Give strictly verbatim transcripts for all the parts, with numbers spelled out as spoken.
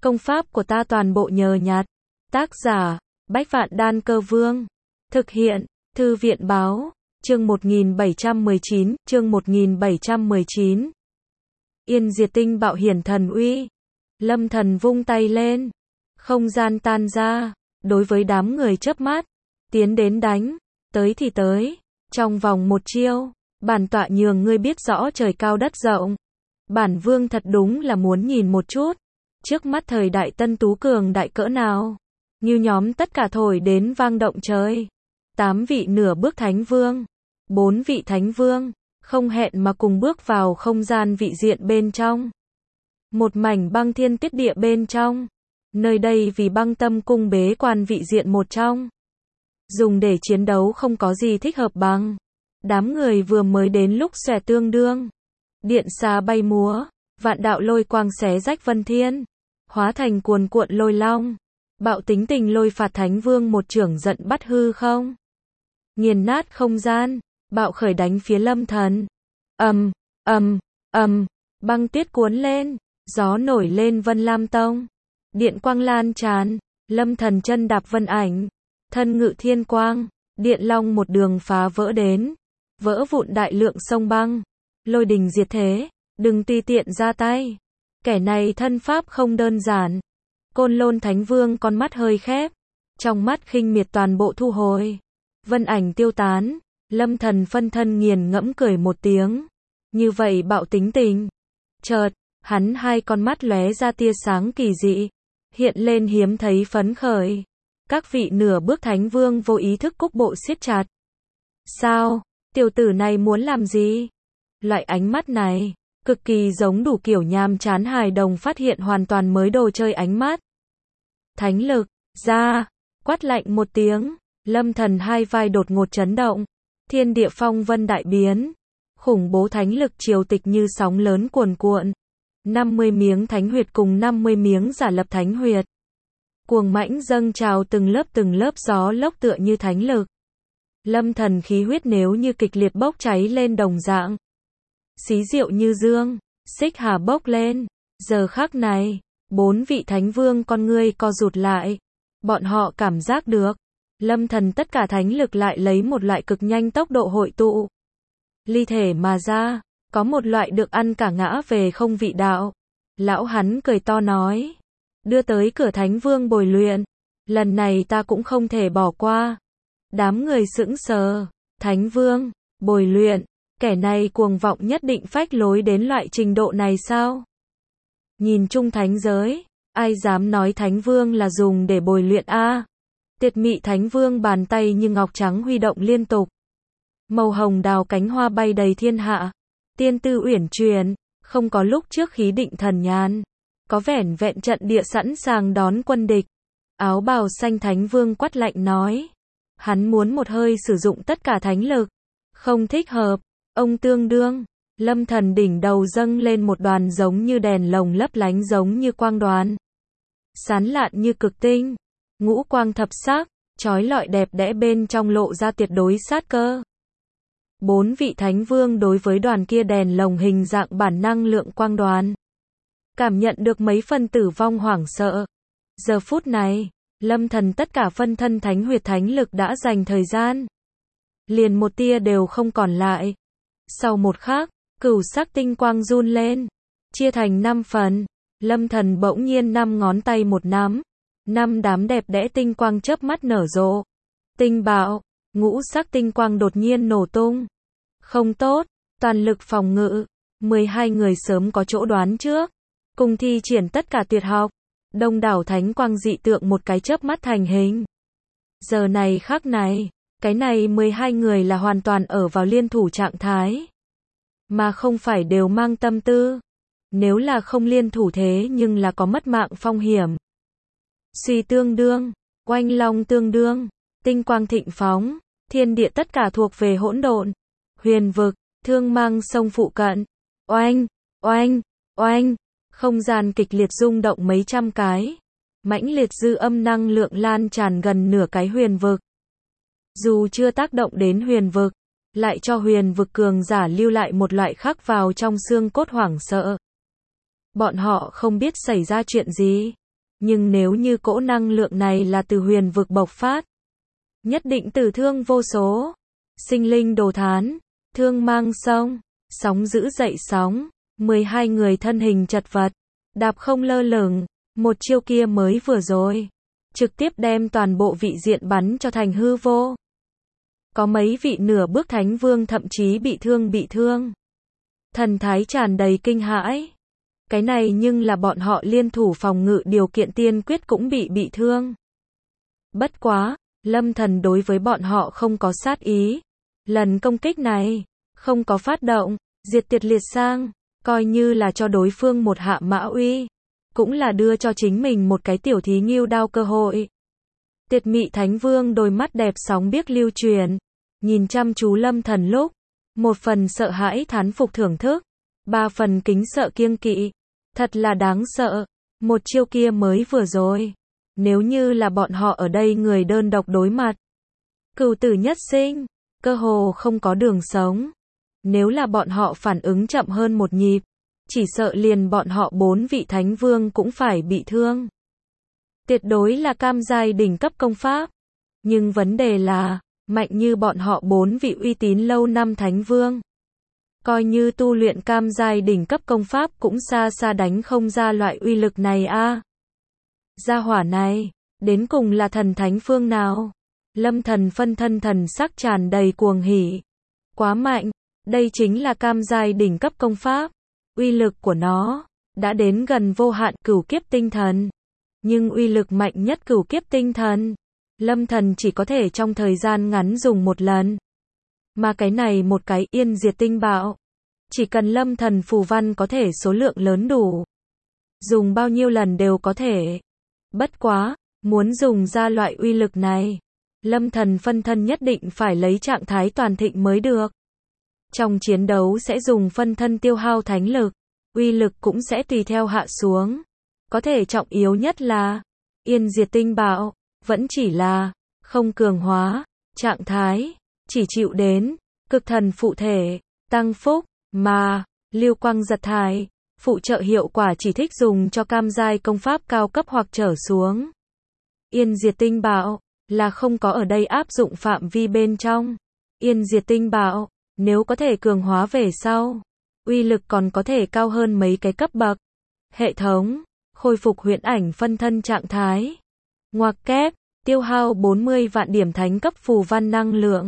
Công pháp của ta toàn bộ nhờ nhặt. Tác giả, Bách Vạn Đan Cơ Vương. Thực hiện, Thư viện Báo. Chương một nghìn bảy trăm mười chín, chương một nghìn bảy trăm mười chín. Yên diệt tinh bạo hiển thần uy. Lâm Thần vung tay lên. Không gian tan ra. Đối với đám người chớp mắt. Tiến đến đánh. Tới thì tới. Trong vòng một chiêu. Bản tọa nhường ngươi biết rõ trời cao đất rộng. Bản vương thật đúng là muốn nhìn một chút. Trước mắt thời đại tân tú cường đại cỡ nào. Như nhóm tất cả thổi đến vang động trời. Tám vị nửa bước thánh vương. Bốn vị thánh vương. Không hẹn mà cùng bước vào không gian vị diện bên trong. Một mảnh băng thiên tiết địa bên trong. Nơi đây vì băng tâm cung bế quan vị diện một trong. Dùng để chiến đấu không có gì thích hợp bằng. Đám người vừa mới đến lúc xòe tương đương. Điện xà bay múa. Vạn đạo lôi quang xé rách vân thiên. Hóa thành cuồn cuộn lôi long. Bạo tính tình lôi phạt thánh vương một chưởng giận bắt hư không. Nghiền nát không gian. Bạo khởi đánh phía Lâm Thần. Ầm, ầm, ầm, băng tuyết cuốn lên, gió nổi lên Vân Lam Tông. Điện quang lan tràn, Lâm Thần chân đạp vân ảnh, thân ngự thiên quang, điện long một đường phá vỡ đến, vỡ vụn đại lượng sông băng, lôi đình diệt thế, đừng tùy tiện ra tay. Kẻ này thân pháp không đơn giản. Côn Lôn Thánh Vương con mắt hơi khép, trong mắt khinh miệt toàn bộ thu hồi, vân ảnh tiêu tán. Lâm Thần phân thân nghiền ngẫm cười một tiếng. Như vậy bạo tính tình. Chợt, hắn hai con mắt lóe ra tia sáng kỳ dị. Hiện lên hiếm thấy phấn khởi. Các vị nửa bước thánh vương vô ý thức cúc bộ siết chặt. Sao? Tiểu tử này muốn làm gì? Loại ánh mắt này, cực kỳ giống đủ kiểu nhàm chán hài đồng phát hiện hoàn toàn mới đồ chơi ánh mắt. Thánh lực, ra, quát lạnh một tiếng. Lâm Thần hai vai đột ngột chấn động. Thiên địa phong vân đại biến. Khủng bố thánh lực triều tịch như sóng lớn cuồn cuộn. năm mươi miếng thánh huyệt cùng năm mươi miếng giả lập thánh huyệt. Cuồng mãnh dâng trào từng lớp từng lớp gió lốc tựa như thánh lực. Lâm Thần khí huyết nếu như kịch liệt bốc cháy lên đồng dạng. Xí diệu như dương, xích hà bốc lên. Giờ khắc này, bốn vị thánh vương con ngươi co rụt lại. Bọn họ cảm giác được. Lâm Thần tất cả thánh lực lại lấy một loại cực nhanh tốc độ hội tụ. Ly thể mà ra, có một loại được ăn cả ngã về không vị đạo. Lão hắn cười to nói. Đưa tới cửa thánh vương bồi luyện. Lần này ta cũng không thể bỏ qua. Đám người sững sờ. Thánh vương, bồi luyện. Kẻ này cuồng vọng nhất định phách lối đến loại trình độ này sao? Nhìn chung thánh giới. Ai dám nói thánh vương là dùng để bồi luyện a? Tiệt mị thánh vương bàn tay như ngọc trắng huy động liên tục. Màu hồng đào cánh hoa bay đầy thiên hạ. Tiên tư uyển chuyển, không có lúc trước khí định thần nhàn. Có vẻn vẹn trận địa sẵn sàng đón quân địch. Áo bào xanh thánh vương quát lạnh nói. Hắn muốn một hơi sử dụng tất cả thánh lực. Không thích hợp, ông tương đương. Lâm Thần đỉnh đầu dâng lên một đoàn giống như đèn lồng lấp lánh giống như quang đoàn. Sán lạn như cực tinh. Ngũ quang thập sắc, chói lọi đẹp đẽ bên trong lộ ra tuyệt đối sát cơ. Bốn vị thánh vương đối với đoàn kia đèn lồng hình dạng bản năng lượng quang đoàn. Cảm nhận được mấy phần tử vong hoảng sợ. Giờ phút này, Lâm Thần tất cả phân thân thánh huyệt thánh lực đã dành thời gian. Liền một tia đều không còn lại. Sau một khắc, cửu sắc tinh quang run lên. Chia thành năm phần. Lâm Thần bỗng nhiên năm ngón tay một nắm. Năm đám đẹp đẽ tinh quang chớp mắt nở rộ. Tinh bạo, ngũ sắc tinh quang đột nhiên nổ tung. Không tốt, toàn lực phòng ngự. mười hai người sớm có chỗ đoán trước. Cùng thi triển tất cả tuyệt học. Đông đảo thánh quang dị tượng một cái chớp mắt thành hình. Giờ này khắc này, cái này mười hai người là hoàn toàn ở vào liên thủ trạng thái. Mà không phải đều mang tâm tư. Nếu là không liên thủ thế nhưng là có mất mạng phong hiểm. Suy tương đương, oanh long tương đương, tinh quang thịnh phóng, thiên địa tất cả thuộc về hỗn độn, huyền vực, thương mang sông phụ cận, oanh, oanh, oanh, không gian kịch liệt rung động mấy trăm cái, mãnh liệt dư âm năng lượng lan tràn gần nửa cái huyền vực. Dù chưa tác động đến huyền vực, lại cho huyền vực cường giả lưu lại một loại khắc vào trong xương cốt hoảng sợ. Bọn họ không biết xảy ra chuyện gì. Nhưng nếu như cỗ năng lượng này là từ huyền vực bộc phát, nhất định tử thương vô số. Sinh linh đồ thán, thương mang sông, sóng dữ dậy sóng, mười hai người thân hình chật vật, đạp không lơ lửng, một chiêu kia mới vừa rồi, trực tiếp đem toàn bộ vị diện bắn cho thành hư vô. Có mấy vị nửa bước thánh vương thậm chí bị thương bị thương. Thần thái tràn đầy kinh hãi. Cái này nhưng là bọn họ liên thủ phòng ngự điều kiện tiên quyết cũng bị bị thương. Bất quá, Lâm Thần đối với bọn họ không có sát ý. Lần công kích này, không có phát động, diệt tiệt liệt sang, coi như là cho đối phương một hạ mã uy. Cũng là đưa cho chính mình một cái tiểu thí nghêu đao cơ hội. Tiệt mị thánh vương đôi mắt đẹp sóng biếc lưu truyền, nhìn chăm chú Lâm Thần lúc, một phần sợ hãi thán phục thưởng thức, ba phần kính sợ kiêng kỵ, thật là đáng sợ, một chiêu kia mới vừa rồi, nếu như là bọn họ ở đây người đơn độc đối mặt, cửu tử nhất sinh, cơ hồ không có đường sống, nếu là bọn họ phản ứng chậm hơn một nhịp, chỉ sợ liền bọn họ bốn vị thánh vương cũng phải bị thương. Tuyệt đối là cam giai đỉnh cấp công pháp, nhưng vấn đề là, mạnh như bọn họ bốn vị uy tín lâu năm thánh vương, coi như tu luyện cam giai đỉnh cấp công pháp cũng xa xa đánh không ra loại uy lực này a. À. Gia hỏa này, đến cùng là thần thánh phương nào? Lâm Thần phân thân thần sắc tràn đầy cuồng hỉ. Quá mạnh, đây chính là cam giai đỉnh cấp công pháp, uy lực của nó đã đến gần vô hạn cửu kiếp tinh thần. Nhưng uy lực mạnh nhất cửu kiếp tinh thần, Lâm Thần chỉ có thể trong thời gian ngắn dùng một lần. Mà cái này một cái yên diệt tinh bạo, chỉ cần Lâm Thần phù văn có thể số lượng lớn đủ, dùng bao nhiêu lần đều có thể. Bất quá, muốn dùng ra loại uy lực này, Lâm Thần phân thân nhất định phải lấy trạng thái toàn thịnh mới được. Trong chiến đấu sẽ dùng phân thân tiêu hao thánh lực, uy lực cũng sẽ tùy theo hạ xuống. Có thể trọng yếu nhất là, yên diệt tinh bạo, vẫn chỉ là, không cường hóa, trạng thái, chỉ chịu đến, cực thần phụ thể, tăng phúc, mà, lưu quang giật thải, phụ trợ hiệu quả chỉ thích dùng cho cam giai công pháp cao cấp hoặc trở xuống. Yên diệt tinh bạo, là không có ở đây áp dụng phạm vi bên trong. Yên diệt tinh bạo, nếu có thể cường hóa về sau, uy lực còn có thể cao hơn mấy cái cấp bậc. Hệ thống, khôi phục huyễn ảnh phân thân trạng thái. Ngoặc kép, tiêu hao bốn mươi vạn điểm thánh cấp phù văn năng lượng.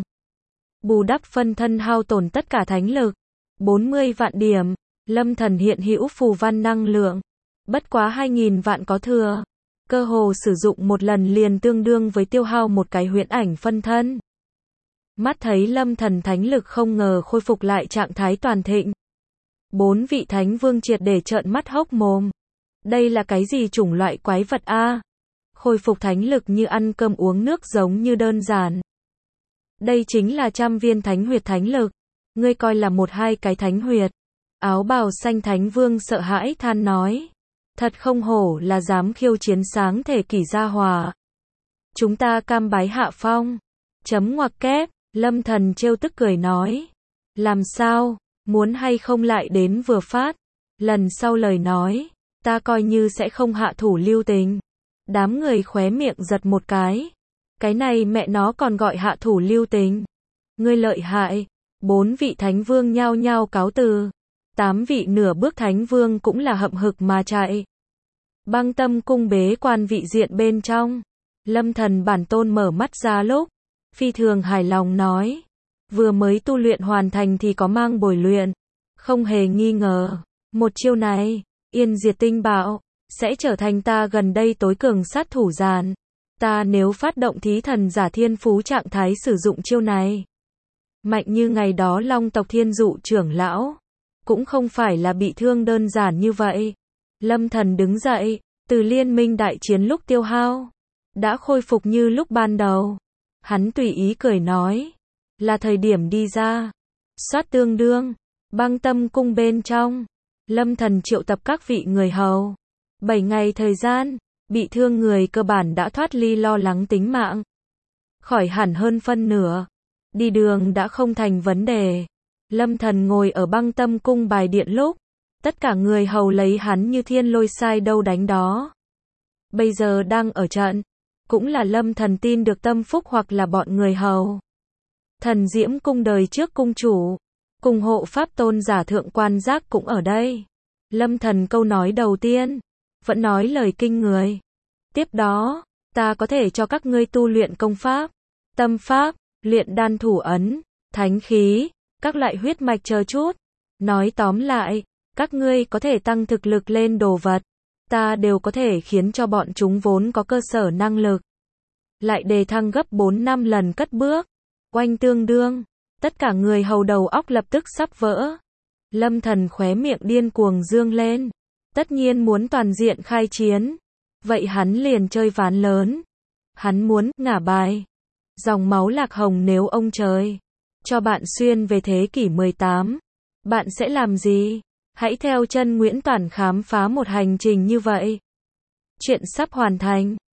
Bù đắp phân thân hao tổn tất cả thánh lực. bốn mươi vạn điểm, Lâm Thần hiện hữu phù văn năng lượng. Bất quá hai nghìn vạn có thừa. Cơ hồ sử dụng một lần liền tương đương với tiêu hao một cái huyễn ảnh phân thân. Mắt thấy Lâm Thần thánh lực không ngờ khôi phục lại trạng thái toàn thịnh. Bốn vị thánh vương triệt để trợn mắt hốc mồm. Đây là cái gì chủng loại quái vật a? Khôi phục thánh lực như ăn cơm uống nước giống như đơn giản. Đây chính là trăm viên thánh huyệt thánh lực. Ngươi coi là một hai cái thánh huyệt. Áo bào xanh thánh vương sợ hãi than nói. Thật không hổ là dám khiêu chiến sáng thể kỷ gia hòa. Chúng ta cam bái hạ phong. Chấm ngoặc kép, Lâm Thần trêu tức cười nói. Làm sao, muốn hay không lại đến vừa phát. Lần sau lời nói, ta coi như sẽ không hạ thủ lưu tình. Đám người khóe miệng giật một cái. Cái này mẹ nó còn gọi hạ thủ lưu tình. Ngươi lợi hại. Bốn vị thánh vương nhao nhao cáo từ. Tám vị nửa bước thánh vương cũng là hậm hực mà chạy. Băng tâm cung bế quan vị diện bên trong. Lâm Thần bản tôn mở mắt ra lúc. Phi thường hài lòng nói. Vừa mới tu luyện hoàn thành thì có mang bồi luyện. Không hề nghi ngờ. Một chiêu này, yên diệt tinh bạo, sẽ trở thành ta gần đây tối cường sát thủ giàn. Ta nếu phát động thí thần giả thiên phú trạng thái sử dụng chiêu này. Mạnh như ngày đó Long tộc thiên dụ trưởng lão. Cũng không phải là bị thương đơn giản như vậy. Lâm Thần đứng dậy, từ liên minh đại chiến lúc tiêu hao. Đã khôi phục như lúc ban đầu. Hắn tùy ý cười nói. Là thời điểm đi ra. Soát tương đương. Băng tâm cung bên trong. Lâm Thần triệu tập các vị người hầu. Bảy ngày thời gian, bị thương người cơ bản đã thoát ly lo lắng tính mạng. Khỏi hẳn hơn phân nửa. Đi đường đã không thành vấn đề. Lâm Thần ngồi ở băng tâm cung bài điện lúc. Tất cả người hầu lấy hắn như thiên lôi sai đâu đánh đó. bây giờ đang ở trận, cũng là Lâm Thần tin được tâm phúc hoặc là bọn người hầu. Thần Diễm cung đời trước cung chủ, cùng hộ pháp tôn giả thượng quan giác cũng ở đây. Lâm Thần câu nói đầu tiên, vẫn nói lời kinh người. Tiếp đó, ta có thể cho các ngươi tu luyện công pháp, tâm pháp, luyện đan thủ ấn, thánh khí, các loại huyết mạch chờ chút. Nói tóm lại, các ngươi có thể tăng thực lực lên đồ vật, ta đều có thể khiến cho bọn chúng vốn có cơ sở năng lực lại đề thăng gấp bốn năm lần cất bước. Oanh tương đương, tất cả người hầu đầu óc lập tức sắp vỡ. Lâm Thần khóe miệng điên cuồng dương lên, tất nhiên muốn toàn diện khai chiến. Vậy hắn liền chơi ván lớn. Hắn muốn ngả bài. Dòng máu Lạc Hồng nếu ông trời cho bạn xuyên về thế kỷ mười tám, bạn sẽ làm gì? Hãy theo chân Nguyễn Toản khám phá một hành trình như vậy. Chuyện sắp hoàn thành.